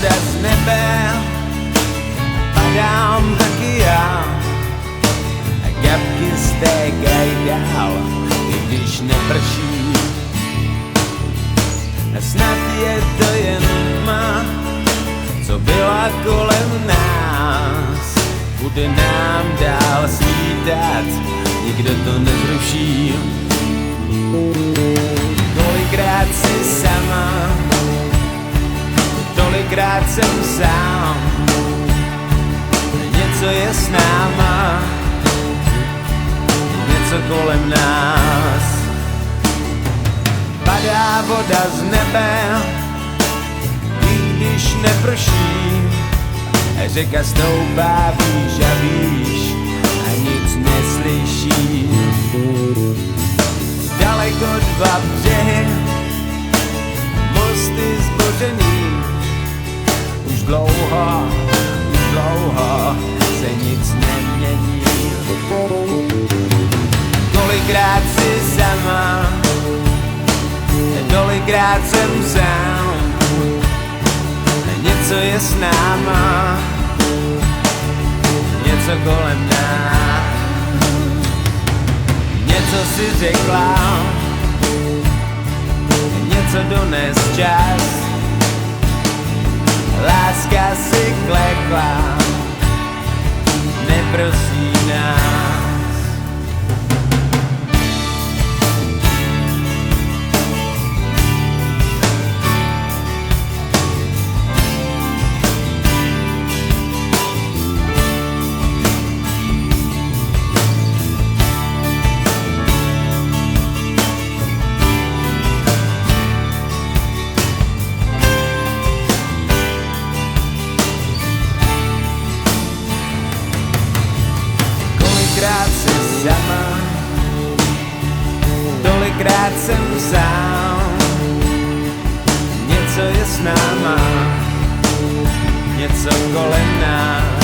voda z nebe, padám taky já. Gabky stékají dál, i když neprší. Snad je to jen tma, co byla kolem nás. Bude nám dál svítat, nikdo to nezruší. Tolikrát si sama, tolikrát jsem sám. Něco je s náma, něco kolem nás. Padá voda z nebe, i když neprší. Řeka stoupá výš a výš a nic neslyší. Daleko dva břehy, mosty zbořený. Už dlouho se nic nemění. Tolikrát si sama, tolikrát jsem sám. Něco je s náma, něco kolem nás. Něco si řekla, něco dones čas. Láska si klekla, neprosí nás. Tolikrát si sama, tolikrát jsem sám. Něco je s náma, něco kolem nás.